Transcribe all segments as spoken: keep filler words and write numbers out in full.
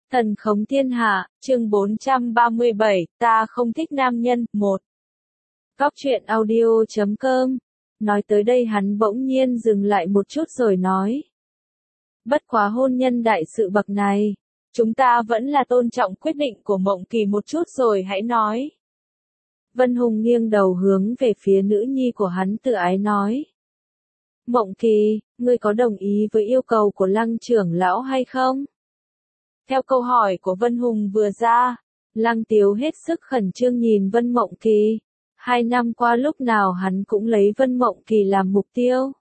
Thần khống thiên hạ, chương bốn trăm ba mươi bảy, ta không thích nam nhân, một. Góc truyện audio chấm com. Nói tới đây hắn bỗng nhiên dừng lại một chút rồi nói. Bất quá hôn nhân đại sự bậc này, chúng ta vẫn là tôn trọng quyết định của Mộng Kỳ một chút rồi hãy nói. Vân Hùng nghiêng đầu hướng về phía nữ nhi của hắn tự ái nói. Mộng Kỳ, ngươi có đồng ý với yêu cầu của Lăng trưởng lão hay không? Theo câu hỏi của Vân Hùng vừa ra, Lăng Tiếu hết sức khẩn trương nhìn Vân Mộng Kỳ. Hai năm qua lúc nào hắn cũng lấy Vân Mộng Kỳ làm mục tiêu.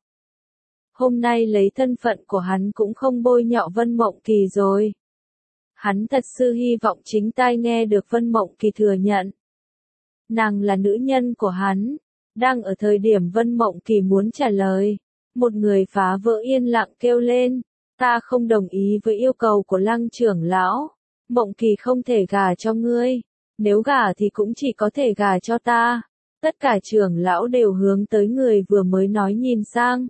Hôm nay lấy thân phận của hắn cũng không bôi nhọ Vân Mộng Kỳ rồi. Hắn thật sự hy vọng chính tai nghe được Vân Mộng Kỳ thừa nhận. Nàng là nữ nhân của hắn. Đang ở thời điểm Vân Mộng Kỳ muốn trả lời, một người phá vỡ yên lặng kêu lên. Ta không đồng ý với yêu cầu của Lăng trưởng lão. Mộng Kỳ không thể gả cho ngươi. Nếu gả thì cũng chỉ có thể gả cho ta. Tất cả trưởng lão đều hướng tới người vừa mới nói nhìn sang.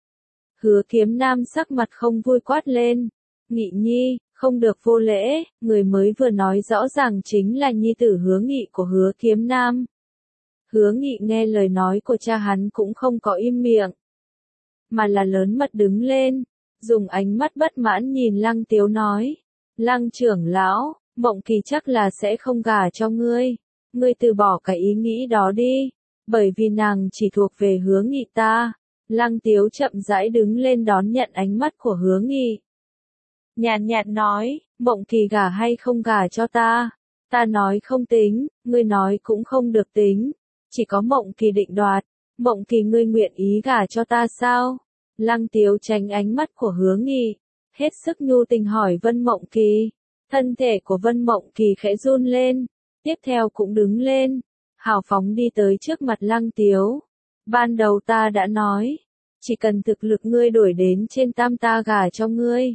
Hứa Kiếm Nam sắc mặt không vui quát lên. Nghị nhi, không được vô lễ, người mới vừa nói rõ ràng chính là nhi tử Hứa Nghị của Hứa Kiếm Nam. Hứa Nghị nghe lời nói của cha hắn cũng không có im miệng, mà là lớn mật đứng lên, dùng ánh mắt bất mãn nhìn Lăng Tiếu nói. Lăng trưởng lão, Mộng Kỳ chắc là sẽ không gả cho ngươi. Ngươi từ bỏ cái ý nghĩ đó đi, bởi vì nàng chỉ thuộc về Hứa Nghị ta. Lăng Tiếu chậm rãi đứng lên đón nhận ánh mắt của Hứa Nghị. Nhàn nhạt nói, Mộng Kỳ gả hay không gả cho ta. Ta nói không tính, ngươi nói cũng không được tính. Chỉ có Mộng Kỳ định đoạt. Mộng Kỳ ngươi nguyện ý gả cho ta sao? Lăng Tiếu tránh ánh mắt của Hứa Nghị, hết sức nhu tình hỏi Vân Mộng Kỳ. Thân thể của Vân Mộng Kỳ khẽ run lên, tiếp theo cũng đứng lên, hào phóng đi tới trước mặt Lăng Tiếu. Ban đầu ta đã nói, chỉ cần thực lực ngươi đổi đến trên tam ta gả cho ngươi.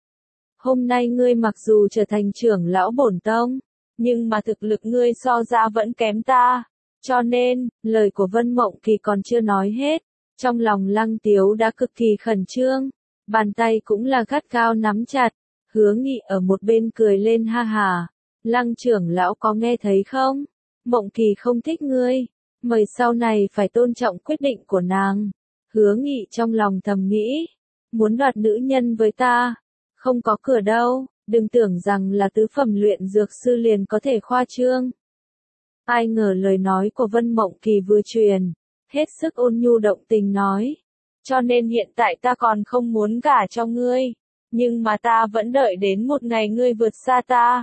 Hôm nay ngươi mặc dù trở thành trưởng lão bổn tông, nhưng mà thực lực ngươi so ra vẫn kém ta. Cho nên, lời của Vân Mộng Kỳ còn chưa nói hết. Trong lòng Lăng Tiếu đã cực kỳ khẩn trương, bàn tay cũng là gắt gao nắm chặt. Hứa Nghị ở một bên cười lên ha hà. Lăng trưởng lão có nghe thấy không? Mộng Kỳ không thích ngươi, mời sau này phải tôn trọng quyết định của nàng. Hứa Nghị trong lòng thầm nghĩ, muốn đoạt nữ nhân với ta, không có cửa đâu, đừng tưởng rằng là tứ phẩm luyện dược sư liền có thể khoa trương. Ai ngờ lời nói của Vân Mộng Kỳ vừa truyền, hết sức ôn nhu động tình nói. Cho nên hiện tại ta còn không muốn gả cho ngươi, nhưng mà ta vẫn đợi đến một ngày ngươi vượt xa ta.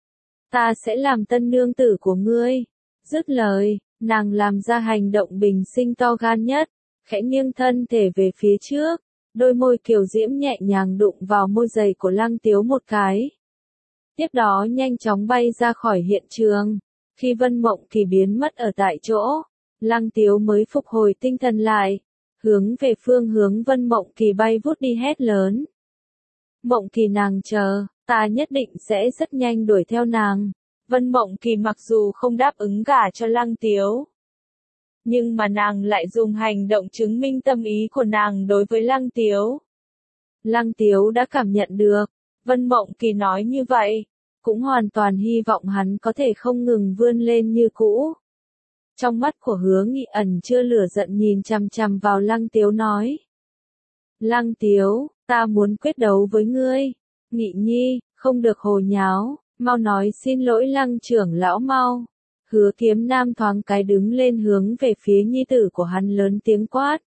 Ta sẽ làm tân nương tử của ngươi. Dứt lời, nàng làm ra hành động bình sinh to gan nhất, khẽ nghiêng thân thể về phía trước, đôi môi kiều diễm nhẹ nhàng đụng vào môi dày của Lăng Tiếu một cái. Tiếp đó nhanh chóng bay ra khỏi hiện trường. Khi Vân Mộng Kỳ biến mất ở tại chỗ, Lăng Tiếu mới phục hồi tinh thần lại, hướng về phương hướng Vân Mộng Kỳ bay vút đi hét lớn. Mộng Kỳ nàng chờ, ta nhất định sẽ rất nhanh đuổi theo nàng. Vân Mộng Kỳ mặc dù không đáp ứng gả cho Lăng Tiếu, nhưng mà nàng lại dùng hành động chứng minh tâm ý của nàng đối với Lăng Tiếu. Lăng Tiếu đã cảm nhận được, Vân Mộng Kỳ nói như vậy, cũng hoàn toàn hy vọng hắn có thể không ngừng vươn lên như cũ. Trong mắt của Hứa Nghị ẩn chưa lửa giận nhìn chằm chằm vào Lăng Tiếu nói. Lăng Tiếu, ta muốn quyết đấu với ngươi. Nghị nhi, không được hồ nháo, mau nói xin lỗi Lăng trưởng lão mau. Hứa Kiếm Nam thoáng cái đứng lên hướng về phía nhi tử của hắn lớn tiếng quát.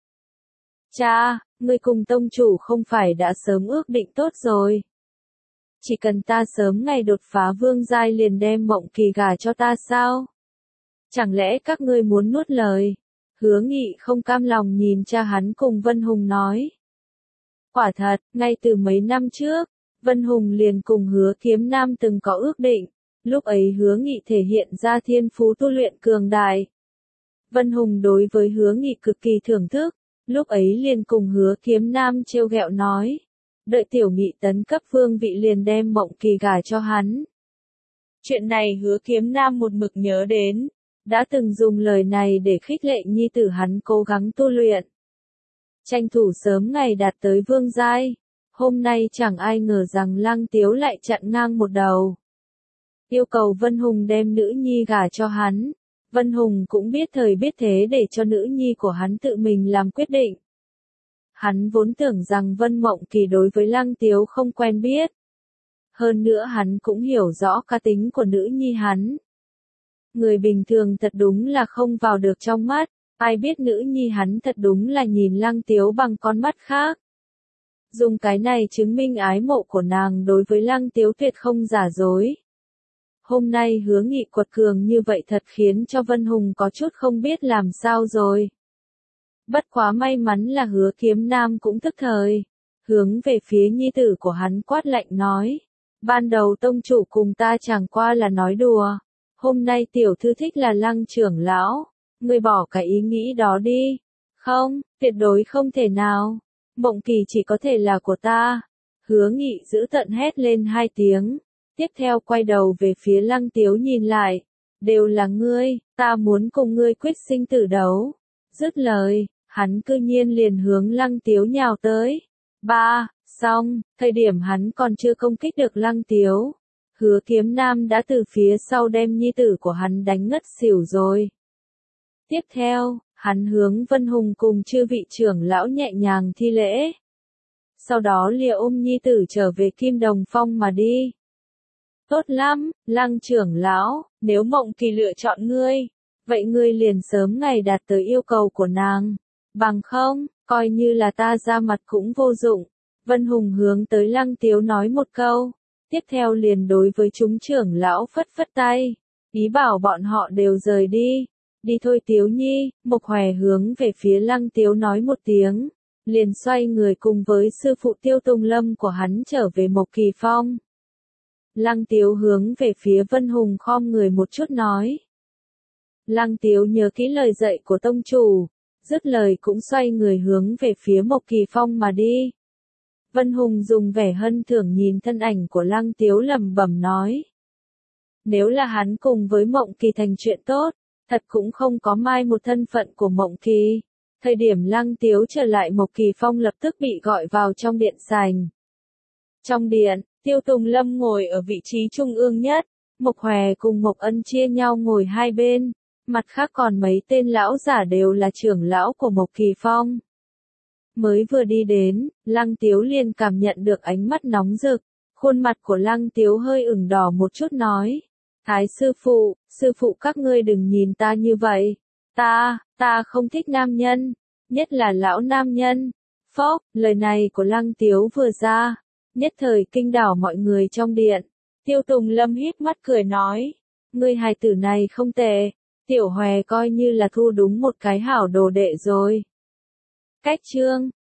Cha, ngươi cùng tông chủ không phải đã sớm ước định tốt rồi. Chỉ cần ta sớm ngày đột phá vương giai liền đem Mộng Kỳ gả cho ta sao? Chẳng lẽ các ngươi muốn nuốt lời? Hứa Nghị không cam lòng nhìn cha hắn cùng Vân Hùng nói. Quả thật, ngay từ mấy năm trước, Vân Hùng liền cùng Hứa Kiếm Nam từng có ước định. Lúc ấy Hứa Nghị thể hiện ra thiên phú tu luyện cường đại. Vân Hùng đối với Hứa Nghị cực kỳ thưởng thức, lúc ấy liền cùng Hứa Kiếm Nam trêu ghẹo nói. Đợi tiểu Nghị tấn cấp vương vị liền đem Mộng Kỳ gả cho hắn. Chuyện này Hứa Kiếm Nam một mực nhớ đến, đã từng dùng lời này để khích lệ nhi tử hắn cố gắng tu luyện. Tranh thủ sớm ngày đạt tới vương giai, Hôm nay chẳng ai ngờ rằng Lăng Tiếu lại chặn ngang một đầu. Yêu cầu Vân Hùng đem nữ nhi gả cho hắn. Vân Hùng cũng biết thời biết thế để cho nữ nhi của hắn tự mình làm quyết định. Hắn vốn tưởng rằng Vân Mộng Kỳ đối với Lăng Tiếu không quen biết. Hơn nữa hắn cũng hiểu rõ cá tính của nữ nhi hắn. Người bình thường thật đúng là không vào được trong mắt, ai biết nữ nhi hắn thật đúng là nhìn Lăng Tiếu bằng con mắt khác. Dùng cái này chứng minh ái mộ của nàng đối với Lăng Tiếu tuyệt không giả dối. Hôm nay Hứa Nghị quật cường như vậy thật khiến cho Vân Hùng có chút không biết làm sao rồi. Bất quá may mắn là Hứa Kiếm Nam cũng tức thời, hướng về phía nhi tử của hắn quát lạnh nói. Ban đầu tông chủ cùng ta chẳng qua là nói đùa, hôm nay tiểu thư thích là Lăng trưởng lão, ngươi bỏ cái ý nghĩ đó đi. Không, tuyệt đối không thể nào, Mộng Kỳ chỉ có thể là của ta. Hứa Nghị giữ tận hét lên hai tiếng, tiếp theo quay đầu về phía Lăng Tiếu nhìn lại, đều là ngươi, ta muốn cùng ngươi quyết sinh tử đấu. Dứt lời, hắn cư nhiên liền hướng Lăng Tiếu nhào tới. Ba, xong, thời điểm hắn còn chưa công kích được Lăng Tiếu, Hứa Kiếm Nam đã từ phía sau đem nhi tử của hắn đánh ngất xỉu rồi. Tiếp theo, hắn hướng Vân Hùng cùng chư vị trưởng lão nhẹ nhàng thi lễ. Sau đó lìa ôm nhi tử trở về Kim Đồng Phong mà đi. Tốt lắm, Lăng trưởng lão, nếu Mộng Kỳ lựa chọn ngươi, vậy ngươi liền sớm ngày đạt tới yêu cầu của nàng. Bằng không, coi như là ta ra mặt cũng vô dụng. Vân Hùng hướng tới Lăng Tiếu nói một câu, tiếp theo liền đối với chúng trưởng lão phất phất tay, ý bảo bọn họ đều rời đi. Đi thôi Tiếu Nhi, Mộc Hòe hướng về phía Lăng Tiếu nói một tiếng, liền xoay người cùng với sư phụ Tiêu Tùng Lâm của hắn trở về Mộc Kỳ Phong. Lăng Tiếu hướng về phía Vân Hùng khom người một chút nói. Lăng Tiếu nhớ kỹ lời dạy của tông chủ, dứt lời cũng xoay người hướng về phía Mộc Kỳ Phong mà đi. Vân Hùng dùng vẻ hân thưởng nhìn thân ảnh của Lăng Tiếu lẩm bẩm nói. Nếu là hắn cùng với Mộng Kỳ thành chuyện tốt, thật cũng không có mai một thân phận của Mộng Kỳ. Thời điểm Lăng Tiếu trở lại Mộc Kỳ Phong lập tức bị gọi vào trong điện sành. Trong điện, Tiêu Tùng Lâm ngồi ở vị trí trung ương nhất, Mộc Hòe cùng Mộc Ân chia nhau ngồi hai bên, mặt khác còn mấy tên lão giả đều là trưởng lão của Mộc Kỳ Phong. Mới vừa đi đến, Lăng Tiếu liền cảm nhận được ánh mắt nóng rực, khuôn mặt của Lăng Tiếu hơi ửng đỏ một chút nói. Thái sư phụ, sư phụ các ngươi đừng nhìn ta như vậy, ta, ta không thích nam nhân, nhất là lão nam nhân. Phốc, lời này của Lăng Tiếu vừa ra, nhất thời kinh đảo mọi người trong điện. Tiêu Tùng Lâm híp mắt cười nói, ngươi hài tử này không tệ, Tiểu Hòe coi như là thu đúng một cái hảo đồ đệ rồi. Cách chương